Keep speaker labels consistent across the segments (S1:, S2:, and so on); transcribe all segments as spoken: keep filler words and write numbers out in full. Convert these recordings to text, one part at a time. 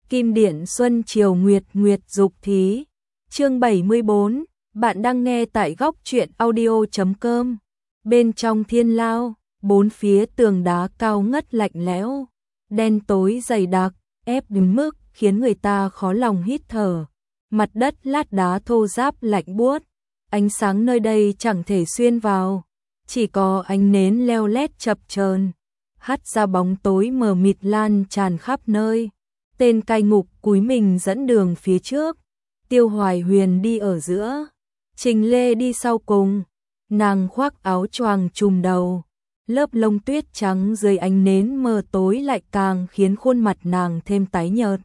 S1: Kim Điển Xuân Triều Nguyệt Nguyệt Dục Thí. Chương bảy mươi bốn, bạn đang nghe tại góc truyện audio chấm com. Bên trong thiên lao, bốn phía tường đá cao ngất lạnh lẽo, đen tối dày đặc, ép đến mức khiến người ta khó lòng hít thở. Mặt đất lát đá thô ráp lạnh buốt, ánh sáng nơi đây chẳng thể xuyên vào, chỉ có ánh nến leo lét chập chờn, hắt ra bóng tối mờ mịt lan tràn khắp nơi. Tên cai ngục cúi mình dẫn đường phía trước, Tiêu Hoài Huyền đi ở giữa, Trình Lê đi sau cùng. Nàng khoác áo choàng trùm đầu, lớp lông tuyết trắng dưới ánh nến mờ tối lại càng khiến khuôn mặt nàng thêm tái nhợt.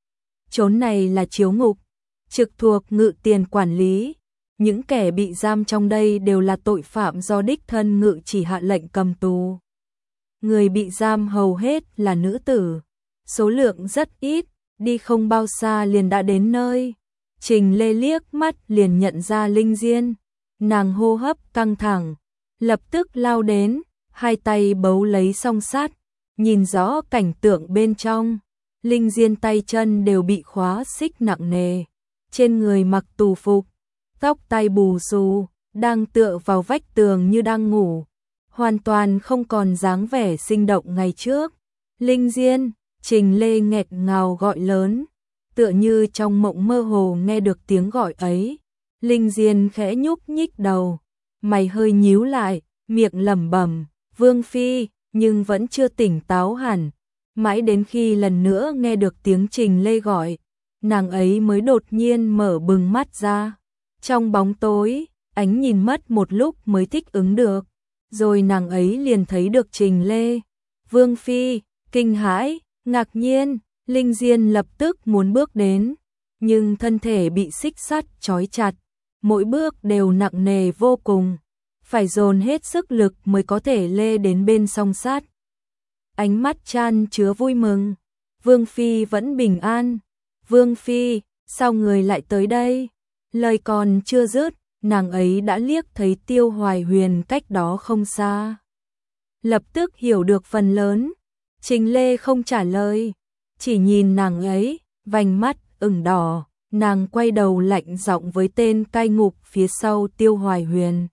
S1: Chốn này là chiếu ngục, trực thuộc Ngự Tiền quản lý. Những kẻ bị giam trong đây đều là tội phạm do đích thân ngự chỉ hạ lệnh cầm tù. Người bị giam hầu hết là nữ tử, số lượng rất ít, đi không bao xa liền đã đến nơi. Trình Lê liếc mắt liền nhận ra Linh Diên, nàng hô hấp căng thẳng, lập tức lao đến, hai tay bấu lấy song sắt, nhìn rõ cảnh tượng bên trong. Linh Diên tay chân đều bị khóa xích nặng nề, trên người mặc tù phục, tóc tai bù xù, đang tựa vào vách tường như đang ngủ, hoàn toàn không còn dáng vẻ sinh động ngày trước. Linh Diên, Trình Lê nghẹt ngào gọi lớn, tựa như trong mộng mơ hồ nghe được tiếng gọi ấy. Linh Diên khẽ nhúc nhích đầu, mày hơi nhíu lại, miệng lẩm bẩm, Vương Phi, nhưng vẫn chưa tỉnh táo hẳn. Mãi đến khi lần nữa nghe được tiếng Trình Lê gọi, nàng ấy mới đột nhiên mở bừng mắt ra. Trong bóng tối, ánh nhìn mất một lúc mới thích ứng được, rồi nàng ấy liền thấy được Trình Lê. Vương Phi, kinh hãi, ngạc nhiên, Linh Diên lập tức muốn bước đến, nhưng thân thể bị xích sắt trói chặt, mỗi bước đều nặng nề vô cùng, phải dồn hết sức lực mới có thể lê đến bên song sắt. Ánh mắt chan chứa vui mừng, Vương Phi vẫn bình an. Vương Phi, sao người lại tới đây? Lời còn chưa dứt, nàng ấy đã liếc thấy Tiêu Hoài Huyền cách đó không xa, lập tức hiểu được phần lớn. Trình Lê không trả lời, chỉ nhìn nàng ấy, vành mắt ửng đỏ, nàng quay đầu lạnh giọng với tên cai ngục phía sau Tiêu Hoài Huyền.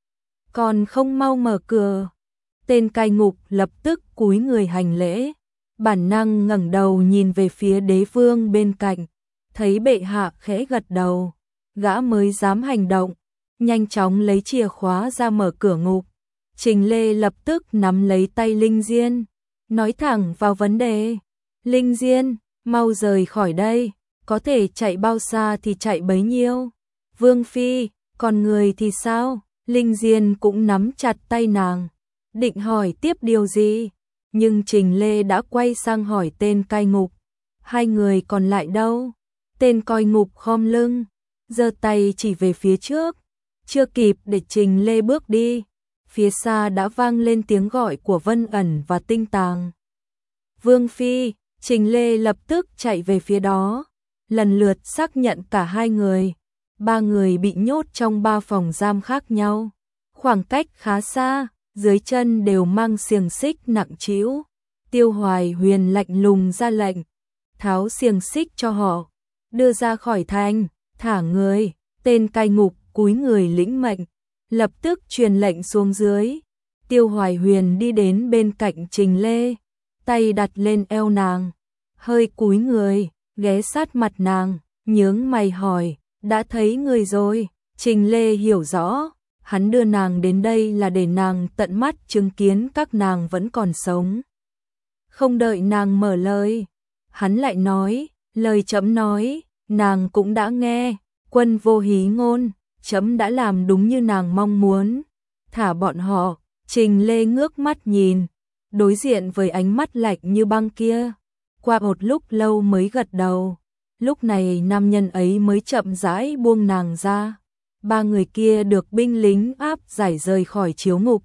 S1: Còn không mau mở cửa. Tên cai ngục lập tức cúi người hành lễ, bản năng ngẩng đầu nhìn về phía đế vương bên cạnh, thấy bệ hạ khẽ gật đầu, gã mới dám hành động, nhanh chóng lấy chìa khóa ra mở cửa ngục. Trình Lê lập tức nắm lấy tay Linh Diên, nói thẳng vào vấn đề. Linh Diên, mau rời khỏi đây, có thể chạy bao xa thì chạy bấy nhiêu. Vương Phi, còn người thì sao? Linh Diên cũng nắm chặt tay nàng, định hỏi tiếp điều gì, nhưng Trình Lê đã quay sang hỏi tên cai ngục, hai người còn lại đâu? Tên cai ngục khom lưng, giơ tay chỉ về phía trước, chưa kịp để Trình Lê bước đi, phía xa đã vang lên tiếng gọi của Vân Ẩn và Tinh Tàng. Vương Phi, Trình Lê lập tức chạy về phía đó, lần lượt xác nhận cả hai người. Ba người bị nhốt trong ba phòng giam khác nhau, khoảng cách khá xa, dưới chân đều mang xiềng xích nặng trĩu. Tiêu Hoài Huyền lạnh lùng ra lệnh, tháo xiềng xích cho họ, đưa ra khỏi thành, thả người. Tên cai ngục cúi người lĩnh mệnh, lập tức truyền lệnh xuống dưới. Tiêu Hoài Huyền đi đến bên cạnh Trình Lê, tay đặt lên eo nàng, hơi cúi người, ghé sát mặt nàng, nhướng mày hỏi, đã thấy người rồi? Trình Lê hiểu rõ, hắn đưa nàng đến đây là để nàng tận mắt chứng kiến các nàng vẫn còn sống. Không đợi nàng mở lời, hắn lại nói, lời trẫm nói, nàng cũng đã nghe, quân vô hí ngôn, trẫm đã làm đúng như nàng mong muốn, thả bọn họ. Trình Lê ngước mắt nhìn, đối diện với ánh mắt lạnh như băng kia, qua một lúc lâu mới gật đầu. Lúc này nam nhân ấy mới chậm rãi buông nàng ra. Ba người kia được binh lính áp giải rời khỏi chiếu ngục,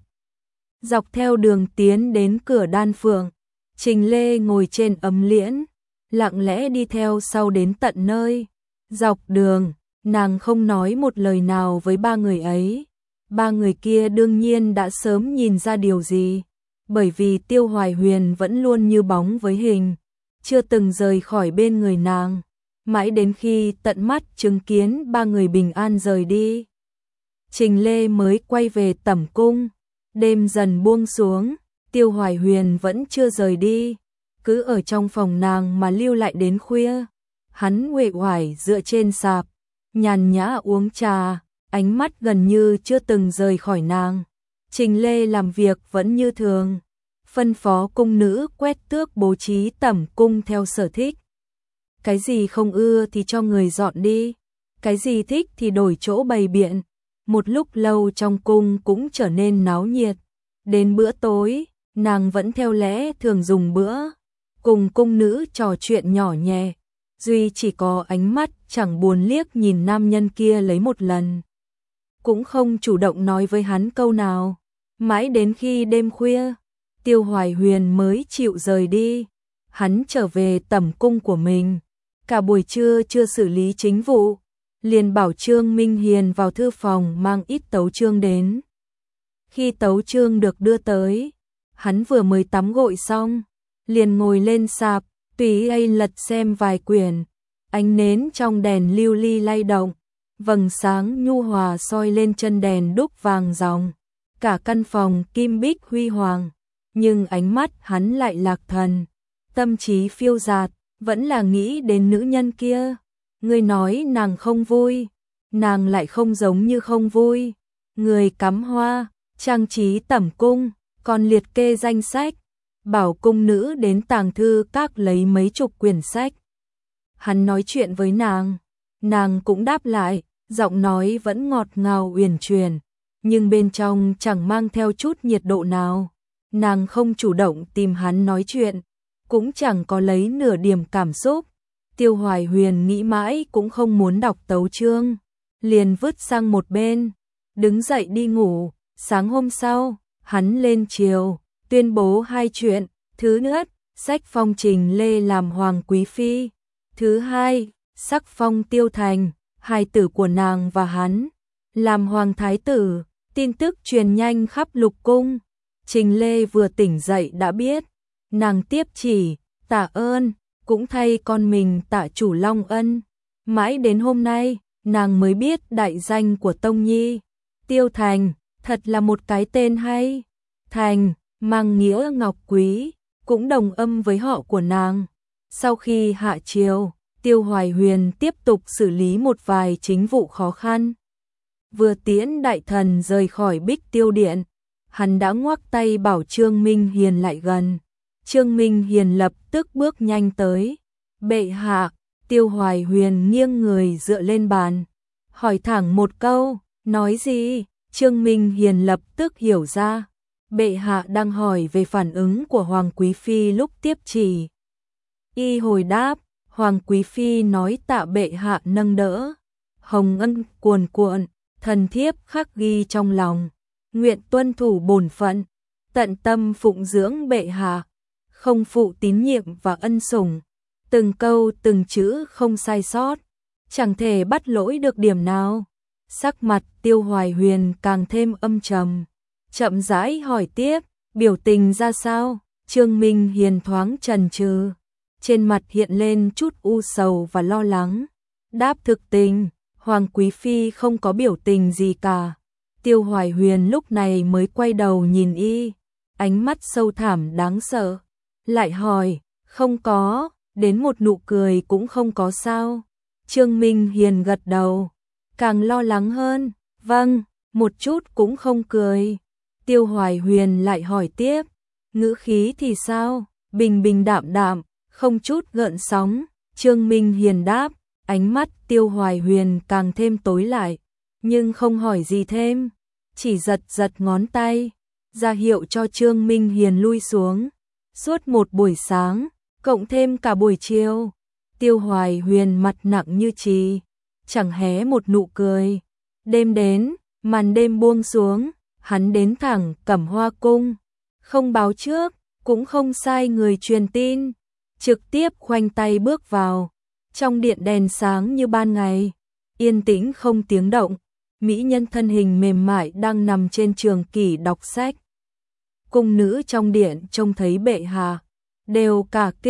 S1: dọc theo đường tiến đến cửa Đan Phượng. Trình Lê ngồi trên ấm liễn, lặng lẽ đi theo sau đến tận nơi. Dọc đường, nàng không nói một lời nào với ba người ấy. Ba người kia đương nhiên đã sớm nhìn ra điều gì, bởi vì Tiêu Hoài Huyền vẫn luôn như bóng với hình, chưa từng rời khỏi bên người nàng, mãi đến khi tận mắt chứng kiến ba người bình an rời đi. Trình Lê mới quay về tẩm cung, đêm dần buông xuống, Tiêu Hoài Huyền vẫn chưa rời đi, cứ ở trong phòng nàng mà lưu lại đến khuya. Hắn uể oải dựa trên sạp, nhàn nhã uống trà, ánh mắt gần như chưa từng rời khỏi nàng. Trình Lê làm việc vẫn như thường, phân phó cung nữ quét tước bố trí tẩm cung theo sở thích. Cái gì không ưa thì cho người dọn đi, cái gì thích thì đổi chỗ bày biện. Một lúc lâu trong cung cũng trở nên náo nhiệt. Đến bữa tối, nàng vẫn theo lẽ thường dùng bữa, cùng cung nữ trò chuyện nhỏ nhẹ. Duy chỉ có ánh mắt chẳng buồn liếc nhìn nam nhân kia lấy một lần, cũng không chủ động nói với hắn câu nào. Mãi đến khi đêm khuya, Tiêu Hoài Huyền mới chịu rời đi. Hắn trở về tẩm cung của mình, cả buổi trưa chưa xử lý chính vụ, liền bảo Trương Minh Hiền vào thư phòng mang ít tấu chương đến. Khi tấu chương được đưa tới, hắn vừa mới tắm gội xong, liền ngồi lên sạp, tùy ý lật xem vài quyển. Ánh nến trong đèn lưu ly lay động, vầng sáng nhu hòa soi lên chân đèn đúc vàng ròng. Cả căn phòng kim bích huy hoàng, nhưng ánh mắt hắn lại lạc thần, tâm trí phiêu dạt, vẫn là nghĩ đến nữ nhân kia. Người nói nàng không vui, nàng lại không giống như không vui. Người cắm hoa, trang trí tẩm cung, còn liệt kê danh sách, bảo cung nữ đến tàng thư các lấy mấy chục quyển sách. Hắn nói chuyện với nàng, nàng cũng đáp lại, giọng nói vẫn ngọt ngào uyển chuyển, nhưng bên trong chẳng mang theo chút nhiệt độ nào. Nàng không chủ động tìm hắn nói chuyện, cũng chẳng có lấy nửa điểm cảm xúc. Tiêu Hoài Huyền nghĩ mãi cũng không muốn đọc tấu chương, liền vứt sang một bên, đứng dậy đi ngủ. Sáng hôm sau, hắn lên triều, tuyên bố hai chuyện. Thứ nhất, sách phong Trình Lê làm hoàng quý phi. Thứ hai, sắc phong Tiêu Thành, hài tử của nàng và hắn, làm hoàng thái tử. Tin tức truyền nhanh khắp lục cung. Trình Lê vừa tỉnh dậy đã biết, nàng tiếp chỉ, tạ ơn, cũng thay con mình tạ chủ long ân. Mãi đến hôm nay, nàng mới biết đại danh của Tông Nhi. Tiêu Thành, thật là một cái tên hay. Thành, mang nghĩa ngọc quý, cũng đồng âm với họ của nàng. Sau khi hạ triều, Tiêu Hoài Huyền tiếp tục xử lý một vài chính vụ khó khăn. Vừa tiễn đại thần rời khỏi Bích Tiêu Điện, hắn đã ngoắc tay bảo Trương Minh Hiền lại gần. Trương Minh Hiền lập tức bước nhanh tới. Bệ hạ. Tiêu Hoài Huyền nghiêng người dựa lên bàn, hỏi thẳng một câu. Nói gì? Trương Minh Hiền lập tức hiểu ra. Bệ hạ đang hỏi về phản ứng của Hoàng Quý Phi lúc tiếp chỉ. Y hồi đáp, Hoàng Quý Phi nói tạ bệ hạ nâng đỡ. Hồng ân cuồn cuộn, thần thiếp khắc ghi trong lòng. Nguyện tuân thủ bổn phận, tận tâm phụng dưỡng bệ hạ, không phụ tín nhiệm và ân sủng. Từng câu từng chữ không sai sót, chẳng thể bắt lỗi được điểm nào. Sắc mặt Tiêu Hoài Huyền càng thêm âm trầm, chậm rãi hỏi tiếp, biểu tình ra sao? Trương Minh Hiền thoáng chần chừ, trên mặt hiện lên chút u sầu và lo lắng. Đáp thực tình, Hoàng Quý Phi không có biểu tình gì cả. Tiêu Hoài Huyền lúc này mới quay đầu nhìn y, ánh mắt sâu thẳm đáng sợ. Lại hỏi, không có, đến một nụ cười cũng không có sao? Trương Minh Hiền gật đầu, càng lo lắng hơn, vâng, một chút cũng không cười. Tiêu Hoài Huyền lại hỏi tiếp, ngữ khí thì sao? Bình bình đạm đạm, không chút gợn sóng. Trương Minh Hiền đáp, ánh mắt Tiêu Hoài Huyền càng thêm tối lại, nhưng không hỏi gì thêm, chỉ giật giật ngón tay, ra hiệu cho Trương Minh Hiền lui xuống. Suốt một buổi sáng, cộng thêm cả buổi chiều, Tiêu Hoài Huyền mặt nặng như chì, chẳng hé một nụ cười. Đêm đến, màn đêm buông xuống, hắn đến thẳng Cẩm Hoa cung, không báo trước, cũng không sai người truyền tin, trực tiếp khoanh tay bước vào. Trong điện đèn sáng như ban ngày, yên tĩnh không tiếng động, mỹ nhân thân hình mềm mại đang nằm trên trường kỷ đọc sách. Cung nữ trong điện trông thấy bệ hạ, đều cả kinh,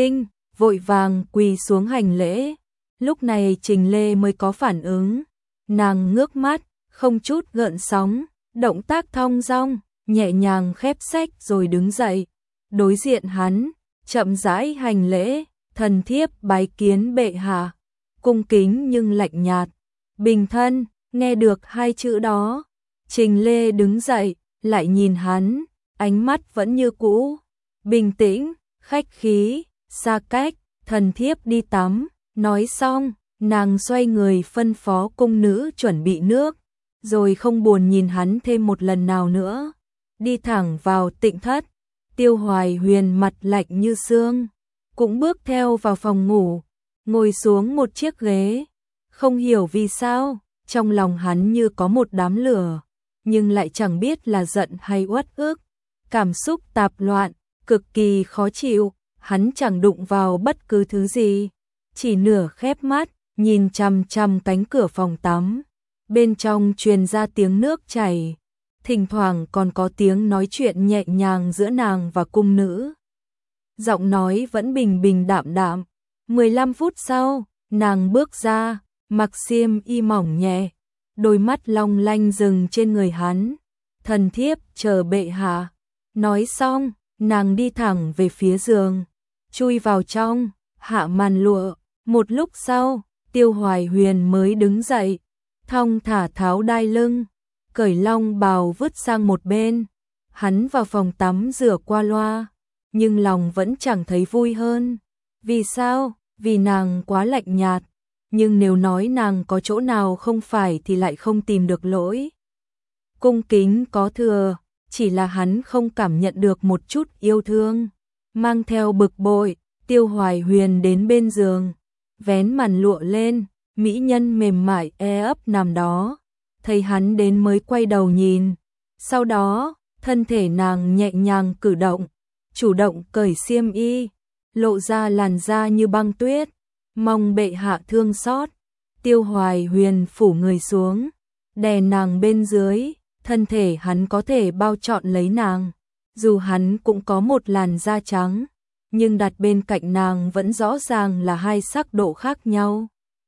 S1: vội vàng quỳ xuống hành lễ. Lúc này Trình Lê mới có phản ứng, nàng ngước mắt, không chút gợn sóng, động tác thong dong, nhẹ nhàng khép sách rồi đứng dậy, đối diện hắn, chậm rãi hành lễ, thần thiếp bái kiến bệ hạ, cung kính nhưng lạnh nhạt. Bình thân, nghe được hai chữ đó, Trình Lê đứng dậy, lại nhìn hắn, ánh mắt vẫn như cũ, bình tĩnh, khách khí, xa cách, thần thiếp đi tắm. Nói xong, nàng xoay người phân phó cung nữ chuẩn bị nước, rồi không buồn nhìn hắn thêm một lần nào nữa, đi thẳng vào tịnh thất. Tiêu Hoài Huyền mặt lạnh như xương, cũng bước theo vào phòng ngủ, ngồi xuống một chiếc ghế. Không hiểu vì sao, trong lòng hắn như có một đám lửa, nhưng lại chẳng biết là giận hay uất ức, cảm xúc tạp loạn, cực kỳ khó chịu. Hắn chẳng đụng vào bất cứ thứ gì, chỉ nửa khép mắt, nhìn chằm chằm cánh cửa phòng tắm. Bên trong truyền ra tiếng nước chảy, thỉnh thoảng còn có tiếng nói chuyện nhẹ nhàng giữa nàng và cung nữ. Giọng nói vẫn bình bình đạm đạm. mười lăm phút sau, nàng bước ra, mặc xiêm y mỏng nhẹ, đôi mắt long lanh dừng trên người hắn. Thần thiếp chờ bệ hạ. Nói xong, nàng đi thẳng về phía giường, chui vào trong, hạ màn lụa. Một lúc sau, Tiêu Hoài Huyền mới đứng dậy, thong thả tháo đai lưng, cởi long bào vứt sang một bên. Hắn vào phòng tắm rửa qua loa, nhưng lòng vẫn chẳng thấy vui hơn. Vì sao? Vì nàng quá lạnh nhạt. Nhưng nếu nói nàng có chỗ nào không phải thì lại không tìm được lỗi. Cung kính có thừa, chỉ là hắn không cảm nhận được một chút yêu thương. Mang theo bực bội, Tiêu Hoài Huyền đến bên giường, vén màn lụa lên, mỹ nhân mềm mại e ấp nằm đó. Thấy hắn đến mới quay đầu nhìn. Sau đó, thân thể nàng nhẹ nhàng cử động, chủ động cởi xiêm y, lộ ra làn da như băng tuyết. Mong bệ hạ thương xót. Tiêu Hoài Huyền phủ người xuống, đè nàng bên dưới, thân thể hắn có thể bao trọn lấy nàng. Dù hắn cũng có một làn da trắng, nhưng đặt bên cạnh nàng vẫn rõ ràng là hai sắc độ khác nhau.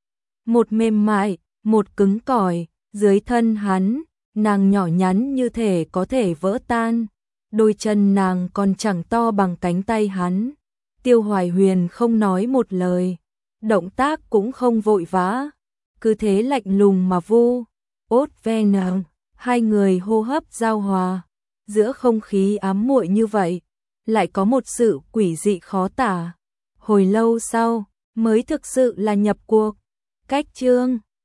S1: Một mềm mại, một cứng cỏi. Dưới thân hắn, nàng nhỏ nhắn như thể có thể vỡ tan. Đôi chân nàng còn chẳng to bằng cánh tay hắn. Tiêu Hoài Huyền không nói một lời, động tác cũng không vội vã, cứ thế lạnh lùng mà vu ốt ve nàng. Hai người hô hấp giao hòa, giữa không khí ám muội như vậy, lại có một sự quỷ dị khó tả. Hồi lâu sau, mới thực sự là nhập cuộc. Cách chương